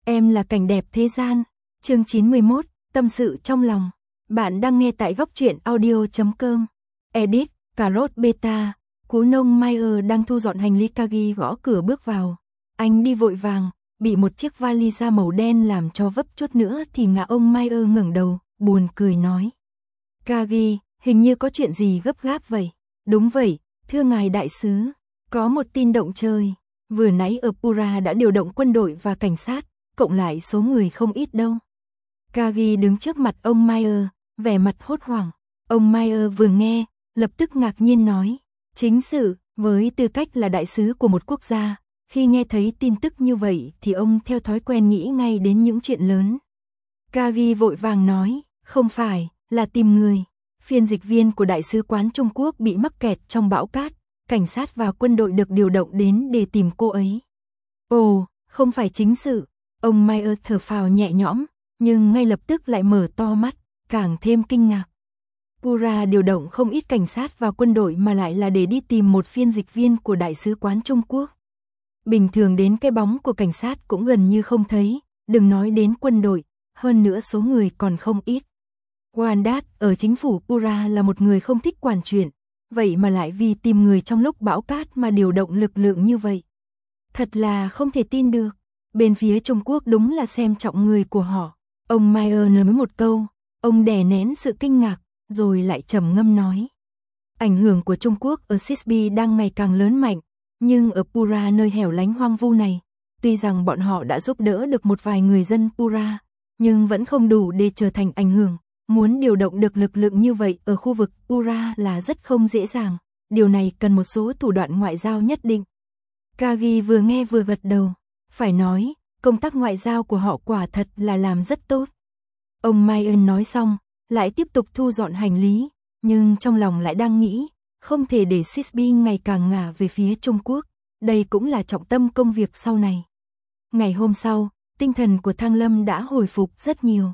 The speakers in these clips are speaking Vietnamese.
Em là cảnh đẹp thế gian. Chương 91, tâm sự trong lòng. Bạn đang nghe tại góc truyện audio.com. Edit, cà rốt beta. Cú nông Meyer đang thu dọn hành lý. Kagi gõ cửa bước vào. Anh đi vội vàng, bị một chiếc vali da màu đen làm cho vấp chút nữa thì ngã. Ông Meyer ngẩng đầu, buồn cười nói. Kagi, hình như có chuyện gì gấp gáp vậy? Đúng vậy, thưa ngài đại sứ. Có một tin động trời. Vừa nãy ở Pura đã điều động quân đội và cảnh sát, cộng lại số người không ít đâu. Kagi đứng trước mặt ông Meyer, vẻ mặt hốt hoảng. Ông Meyer vừa nghe, lập tức ngạc nhiên nói. Chính sự, với tư cách là đại sứ của một quốc gia, khi nghe thấy tin tức như vậy thì ông theo thói quen nghĩ ngay đến những chuyện lớn. Kagi vội vàng nói, không phải, là tìm người. Phiên dịch viên của Đại sứ quán Trung Quốc bị mắc kẹt trong bão cát, cảnh sát và quân đội được điều động đến để tìm cô ấy. Ồ, không phải chính sự. Ông Meyer thở phào nhẹ nhõm, nhưng ngay lập tức lại mở to mắt, càng thêm kinh ngạc. Pura điều động không ít cảnh sát và quân đội mà lại là để đi tìm một phiên dịch viên của Đại sứ quán Trung Quốc. Bình thường đến cái bóng của cảnh sát cũng gần như không thấy, đừng nói đến quân đội, hơn nữa số người còn không ít. Wandat ở chính phủ Pura là một người không thích quản chuyện, vậy mà lại vì tìm người trong lúc bão cát mà điều động lực lượng như vậy. Thật là không thể tin được, bên phía Trung Quốc đúng là xem trọng người của họ. Ông Meyer nói một câu, ông đè nén sự kinh ngạc, rồi lại trầm ngâm nói. Ảnh hưởng của Trung Quốc ở Sisbi đang ngày càng lớn mạnh, nhưng ở Pura nơi hẻo lánh hoang vu này, tuy rằng bọn họ đã giúp đỡ được một vài người dân Pura, nhưng vẫn không đủ để trở thành ảnh hưởng. Muốn điều động được lực lượng như vậy ở khu vực Pura là rất không dễ dàng, điều này cần một số thủ đoạn ngoại giao nhất định. Kagi vừa nghe vừa gật đầu, phải nói, công tác ngoại giao của họ quả thật là làm rất tốt. Ông Meyer nói xong, lại tiếp tục thu dọn hành lý, nhưng trong lòng lại đang nghĩ, không thể để Sisbi ngày càng ngả về phía Trung Quốc, đây cũng là trọng tâm công việc sau này. Ngày hôm sau, tinh thần của Thang Lâm đã hồi phục rất nhiều.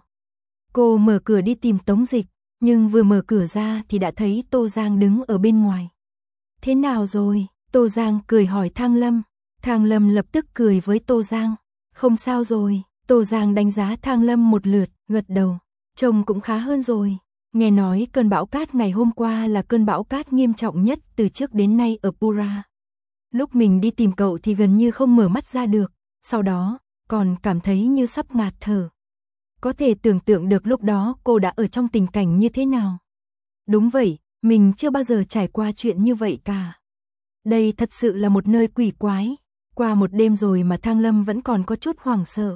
Cô mở cửa đi tìm Tống Dịch, nhưng vừa mở cửa ra thì đã thấy Tô Giang đứng ở bên ngoài. Thế nào rồi? Tô Giang cười hỏi Thang Lâm. Thang Lâm lập tức cười với Tô Giang. Không sao rồi. Tô Giang đánh giá Thang Lâm một lượt, gật đầu. Trông cũng khá hơn rồi. Nghe nói cơn bão cát ngày hôm qua là cơn bão cát nghiêm trọng nhất từ trước đến nay ở Pura. Lúc mình đi tìm cậu thì gần như không mở mắt ra được, sau đó còn cảm thấy như sắp ngạt thở. Có thể tưởng tượng được lúc đó cô đã ở trong tình cảnh như thế nào. Đúng vậy, mình chưa bao giờ trải qua chuyện như vậy cả. Đây thật sự là một nơi quỷ quái. Qua một đêm rồi mà Thang Lâm vẫn còn có chút hoảng sợ.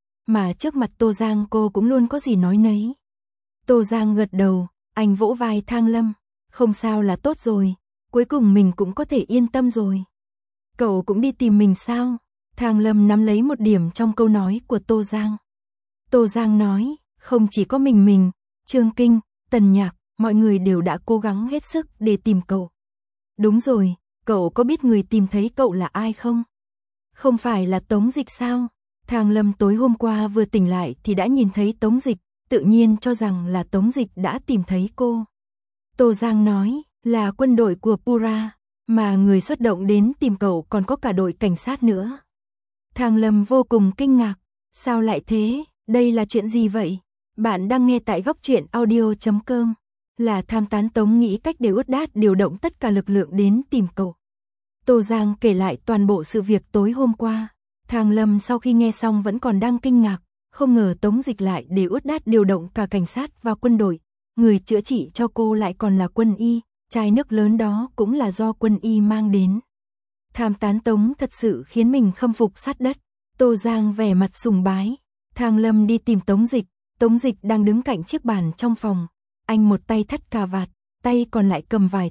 Mà trước mặt Tô Giang cô cũng luôn có gì nói nấy. Tô Giang gật đầu, anh vỗ vai Thang Lâm. Không sao là tốt rồi, cuối cùng mình cũng có thể yên tâm rồi. Cậu cũng đi tìm mình sao? Thang Lâm nắm lấy một điểm trong câu nói của Tô Giang. Tô Giang nói, không chỉ có mình, Trương Kinh, Tần Nhạc, mọi người đều đã cố gắng hết sức để tìm cậu. Đúng rồi, cậu có biết người tìm thấy cậu là ai không? Không phải là Tống Dịch sao? Thang Lâm tối hôm qua vừa tỉnh lại thì đã nhìn thấy Tống Dịch, tự nhiên cho rằng là Tống Dịch đã tìm thấy cô. Tô Giang nói, là quân đội của Pura, mà người xuất động đến tìm cậu còn có cả đội cảnh sát nữa. Thang Lâm vô cùng kinh ngạc, sao lại thế? Đây là chuyện gì vậy? Bạn đang nghe tại góc truyện audio.com. Là tham tán Tống nghĩ cách để ướt đát điều động tất cả lực lượng đến tìm cậu. Tô Giang kể lại toàn bộ sự việc tối hôm qua. Thang Lâm sau khi nghe xong vẫn còn đang kinh ngạc, không ngờ Tống Dịch lại để ướt đát điều động cả cảnh sát và quân đội. Người chữa trị cho cô lại còn là quân y, chai nước lớn đó cũng là do quân y mang đến. Tham tán Tống thật sự khiến mình khâm phục sát đất. Tô Giang vẻ mặt sùng bái. Thang Lâm đi tìm Tống Dịch đang đứng cạnh chiếc bàn trong phòng. Anh một tay thắt cà vạt, tay còn lại cầm vài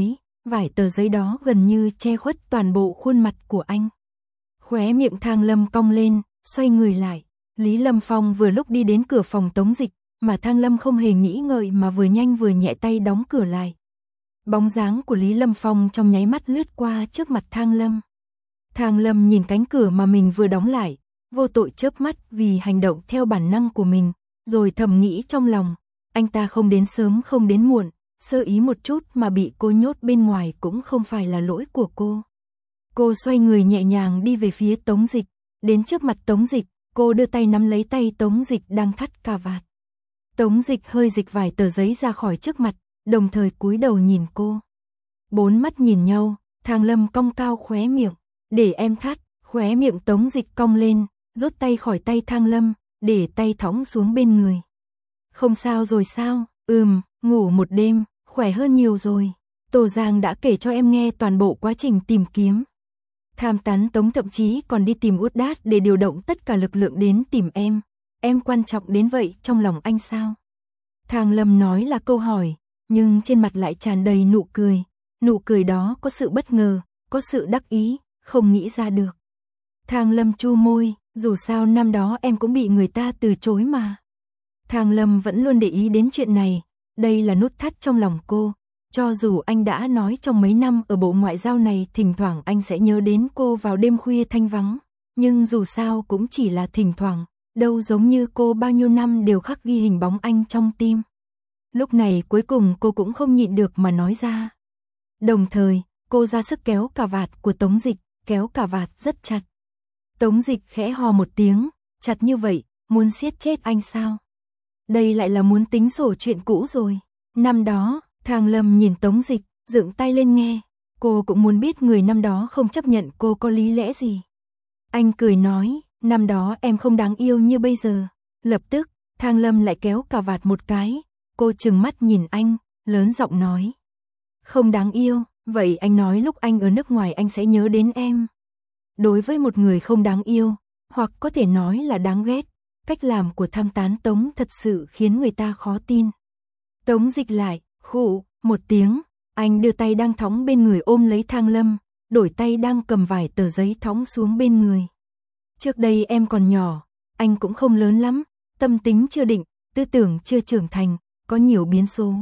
tờ giấy đó gần như che khuất toàn bộ khuôn mặt của anh. Khóe miệng Thang Lâm cong lên, xoay người lại. Lý Lâm Phong vừa lúc đi đến cửa phòng Tống Dịch, mà Thang Lâm không hề nghĩ ngợi mà vừa nhanh vừa nhẹ tay đóng cửa lại. Bóng dáng của Lý Lâm Phong trong nháy mắt lướt qua trước mặt Thang Lâm. Thang Lâm nhìn cánh cửa mà mình vừa đóng lại, vô tội chớp mắt vì hành động theo bản năng của mình, rồi thầm nghĩ trong lòng, anh ta không đến sớm không đến muộn, sơ ý một chút mà bị cô nhốt bên ngoài cũng không phải là lỗi của cô. Cô xoay người nhẹ nhàng đi về phía Tống Dịch, đến trước mặt Tống Dịch, Cô đưa tay nắm lấy tay Tống Dịch đang thắt cà vạt. Tống Dịch hơi dịch vài tờ giấy ra khỏi trước mặt, đồng thời cúi đầu nhìn cô. Bốn mắt nhìn nhau, Thang Lâm cong cao khóe miệng. Để em thắt, khóe miệng Tống Dịch cong lên, rút tay khỏi tay Thang Lâm, để tay thõng xuống bên người. Không sao rồi sao? Ngủ một đêm, khỏe hơn nhiều rồi. Tô Giang đã kể cho em nghe toàn bộ quá trình tìm kiếm. Tham tán Tống thậm chí còn đi tìm Út Đát để điều động tất cả lực lượng đến tìm em. Em quan trọng đến vậy trong lòng anh sao? Thang Lâm nói là câu hỏi, nhưng trên mặt lại tràn đầy nụ cười. Nụ cười đó có sự bất ngờ, có sự đắc ý, không nghĩ ra được. Thang Lâm chu môi, dù sao năm đó em cũng bị người ta từ chối mà. Thang Lâm vẫn luôn để ý đến chuyện này, đây là nút thắt trong lòng cô. Cho dù anh đã nói trong mấy năm ở Bộ Ngoại giao này thỉnh thoảng anh sẽ nhớ đến cô vào đêm khuya thanh vắng, nhưng dù sao cũng chỉ là thỉnh thoảng, đâu giống như cô bao nhiêu năm đều khắc ghi hình bóng anh trong tim. Lúc này cuối cùng cô cũng không nhịn được mà nói ra. Đồng thời, cô ra sức kéo cà vạt của Tống Dịch, kéo cà vạt rất chặt. Tống Dịch khẽ hò một tiếng, chặt như vậy, muốn siết chết anh sao? Đây lại là muốn tính sổ chuyện cũ rồi. Năm đó, Thang Lâm nhìn Tống Dịch, dựng tay lên nghe. Cô cũng muốn biết người năm đó không chấp nhận cô có lý lẽ gì. Anh cười nói, năm đó em không đáng yêu như bây giờ. Lập tức, Thang Lâm lại kéo cà vạt một cái. Cô trừng mắt nhìn anh, lớn giọng nói. Không đáng yêu, vậy anh nói lúc anh ở nước ngoài anh sẽ nhớ đến em. Đối với một người không đáng yêu, hoặc có thể nói là đáng ghét, cách làm của tham tán Tống thật sự khiến người ta khó tin. Tống Dịch lại, khụ, một tiếng, anh đưa tay đang thõng bên người ôm lấy Thang Lâm, đổi tay đang cầm vài tờ giấy thõng xuống bên người. Trước đây em còn nhỏ, anh cũng không lớn lắm, tâm tính chưa định, tư tưởng chưa trưởng thành, có nhiều biến số.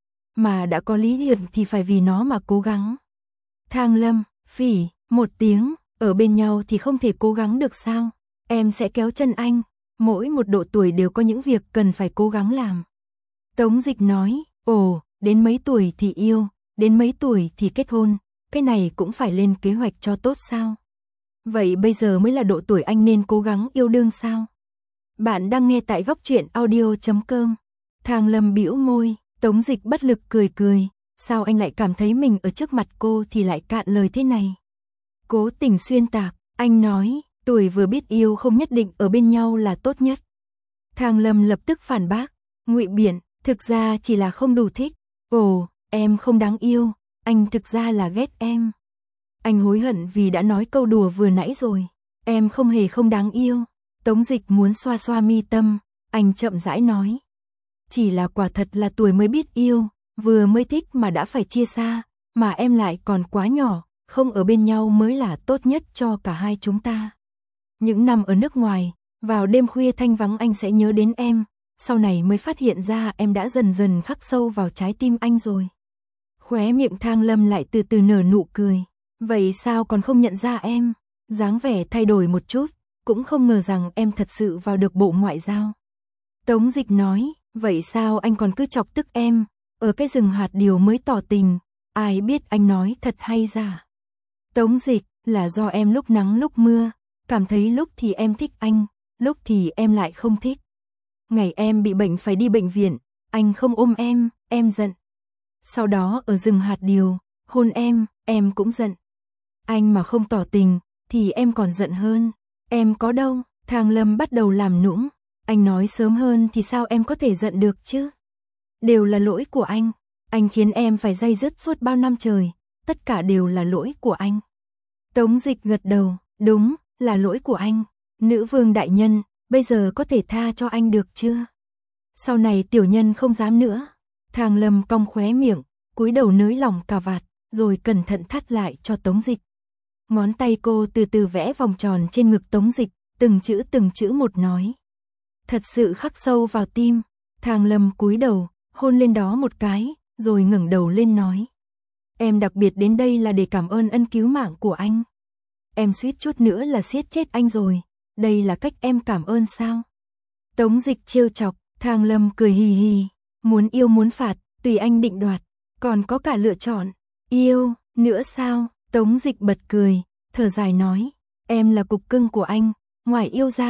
Mà đã có lý hiệp thì phải vì nó mà cố gắng. Thang Lâm, phỉ, một tiếng, ở bên nhau thì không thể cố gắng được sao? Em sẽ kéo chân anh, mỗi một độ tuổi đều có những việc cần phải cố gắng làm. Tống Dịch nói, ồ, đến mấy tuổi thì yêu, đến mấy tuổi thì kết hôn, cái này cũng phải lên kế hoạch cho tốt sao? Vậy bây giờ mới là độ tuổi anh nên cố gắng yêu đương sao? Bạn đang nghe tại góc truyện audio.com. Thang Lâm bĩu môi, Tống Dịch bất lực cười cười, sao anh lại cảm thấy mình ở trước mặt cô thì lại cạn lời thế này? Cố tình xuyên tạc, anh nói, tuổi vừa biết yêu không nhất định ở bên nhau là tốt nhất. Thang Lâm lập tức phản bác, ngụy biện, thực ra chỉ là không đủ thích. Ồ, em không đáng yêu, anh thực ra là ghét em. Anh hối hận vì đã nói câu đùa vừa nãy rồi, em không hề không đáng yêu. Tống Dịch muốn xoa xoa mi tâm, anh chậm rãi nói. Chỉ là quả thật là tuổi mới biết yêu, vừa mới thích mà đã phải chia xa, mà em lại còn quá nhỏ, không ở bên nhau mới là tốt nhất cho cả hai chúng ta. Những năm ở nước ngoài, vào đêm khuya thanh vắng anh sẽ nhớ đến em, sau này mới phát hiện ra em đã dần dần khắc sâu vào trái tim anh rồi. Khóe miệng Thang Lâm lại từ từ nở nụ cười. Vậy sao còn không nhận ra em? Dáng vẻ thay đổi một chút, cũng không ngờ rằng em thật sự vào được Bộ Ngoại giao. Tống Dịch nói, vậy sao anh còn cứ chọc tức em, ở cái rừng hạt điều mới tỏ tình, ai biết anh nói thật hay giả. Tống Dịch, là do em lúc nắng lúc mưa, cảm thấy lúc thì em thích anh, lúc thì em lại không thích. Ngày em bị bệnh phải đi bệnh viện, anh không ôm em giận. Sau đó ở rừng hạt điều, hôn em cũng giận. Anh mà không tỏ tình, thì em còn giận hơn. Em có đâu, Thang Lâm bắt đầu làm nũng. Anh nói sớm hơn thì sao em có thể giận được chứ? Đều là lỗi của anh khiến em phải day dứt suốt bao năm trời, tất cả đều là lỗi của anh. Tống Dịch gật đầu, đúng, là lỗi của anh. Nữ vương đại nhân, bây giờ có thể tha cho anh được chưa? Sau này tiểu nhân không dám nữa. Thang Lâm cong khóe miệng, cúi đầu nới lỏng cà vạt, rồi cẩn thận thắt lại cho Tống Dịch. Ngón tay cô từ từ vẽ vòng tròn trên ngực Tống Dịch, từng chữ một nói. Thật sự khắc sâu vào tim. Thang Lâm cúi đầu, hôn lên đó một cái, rồi ngẩng đầu lên nói. Em đặc biệt đến đây là để cảm ơn ân cứu mạng của anh. Em suýt chút nữa là siết chết anh rồi, đây là cách em cảm ơn sao? Tống Dịch trêu chọc, Thang Lâm cười hì hì, muốn yêu muốn phạt, tùy anh định đoạt, còn có cả lựa chọn, yêu, nữa sao? Tống Dịch bật cười, thở dài nói, em là cục cưng của anh, ngoài yêu ra,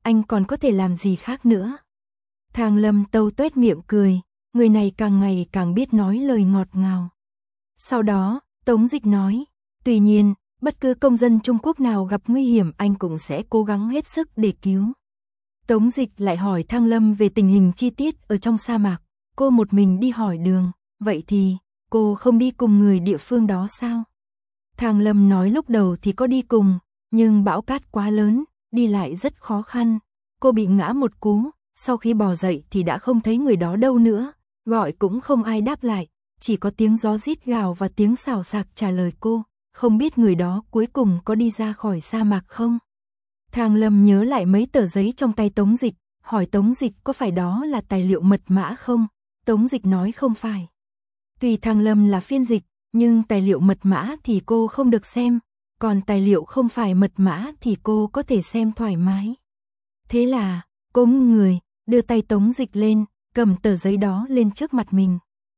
anh còn có thể làm gì khác nữa. Thang Lâm tâu tuét miệng cười, người này càng ngày càng biết nói lời ngọt ngào. Sau đó, Tống Dịch nói, tuy nhiên, bất cứ công dân Trung Quốc nào gặp nguy hiểm anh cũng sẽ cố gắng hết sức để cứu. Tống Dịch lại hỏi Thang Lâm về tình hình chi tiết ở trong sa mạc, cô một mình đi hỏi đường, vậy thì, cô không đi cùng người địa phương đó sao? Thang Lâm nói lúc đầu thì có đi cùng, nhưng bão cát quá lớn, đi lại rất khó khăn, cô bị ngã một cú, sau khi bò dậy thì đã không thấy người đó đâu nữa, gọi cũng không ai đáp lại, chỉ có tiếng gió rít gào và tiếng xào xạc trả lời cô, không biết người đó cuối cùng có đi ra khỏi sa mạc không? Thang Lâm nhớ lại mấy tờ giấy trong tay Tống Dịch, hỏi Tống Dịch có phải đó là tài liệu mật mã không? Tống Dịch nói không phải. Tuy Thang Lâm là phiên dịch, nhưng tài liệu mật mã thì cô không được xem, còn tài liệu không phải mật mã thì cô có thể xem thoải mái. Thế là, cô ngưng người, đưa tay Tống Dịch lên, cầm tờ giấy đó lên trước mặt mình.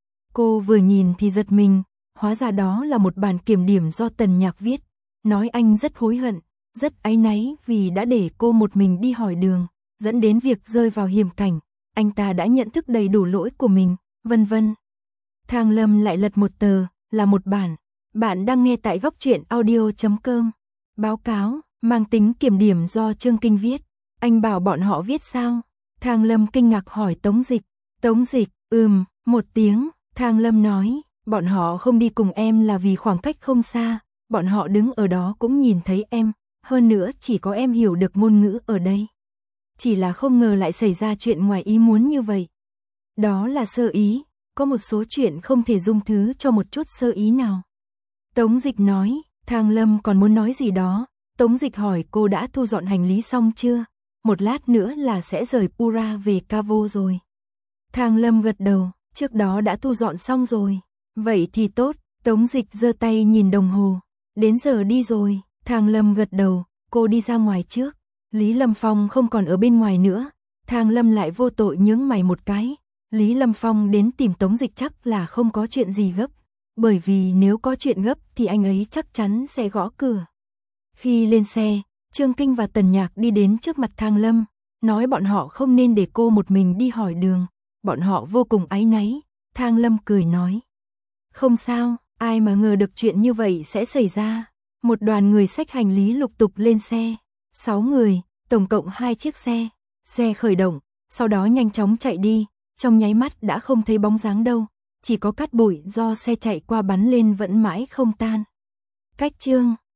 Cô vừa nhìn thì giật mình, hóa ra đó là một bản kiểm điểm do Tần Nhạc viết, nói anh rất hối hận, rất áy náy vì đã để cô một mình đi hỏi đường, dẫn đến việc rơi vào hiểm cảnh, anh ta đã nhận thức đầy đủ lỗi của mình, vân vân. Thang Lâm lại lật một tờ, là một bản. Bạn đang nghe tại góc truyện audio.com. Báo cáo, mang tính kiểm điểm do Trương Kinh viết. Anh bảo bọn họ viết sao? Thang Lâm kinh ngạc hỏi Tống Dịch. Tống Dịch, một tiếng. Thang Lâm nói, bọn họ không đi cùng em là vì khoảng cách không xa. Bọn họ đứng ở đó cũng nhìn thấy em. Hơn nữa chỉ có em hiểu được ngôn ngữ ở đây. Chỉ là không ngờ lại xảy ra chuyện ngoài ý muốn như vậy. Đó là sơ ý. Có một số chuyện không thể dung thứ cho một chút sơ ý nào. Tống Dịch nói, Thang Lâm còn muốn nói gì đó. Tống Dịch hỏi cô đã thu dọn hành lý xong chưa? Một lát nữa là sẽ rời Pura về Cavo rồi. Thang Lâm gật đầu, trước đó đã thu dọn xong rồi. Vậy thì tốt, Tống Dịch giơ tay nhìn đồng hồ. Đến giờ đi rồi, Thang Lâm gật đầu, cô đi ra ngoài trước. Lý Lâm Phong không còn ở bên ngoài nữa. Thang Lâm lại vô tội nhướng mày một cái. Lý Lâm Phong đến tìm Tống Dịch chắc là không có chuyện gì gấp, bởi vì nếu có chuyện gấp thì anh ấy chắc chắn sẽ gõ cửa. Khi lên xe, Trương Kinh và Tần Nhạc đi đến trước mặt Thang Lâm, nói bọn họ không nên để cô một mình đi hỏi đường, bọn họ vô cùng áy náy. Thang Lâm cười nói, không sao, ai mà ngờ được chuyện như vậy sẽ xảy ra. Một đoàn người xách hành lý lục tục lên xe, 6 người, tổng cộng 2 chiếc xe. Xe khởi động, sau đó nhanh chóng chạy đi. Trong nháy mắt đã không thấy bóng dáng đâu, chỉ có cát bụi do xe chạy qua bắn lên vẫn mãi không tan. Cách chương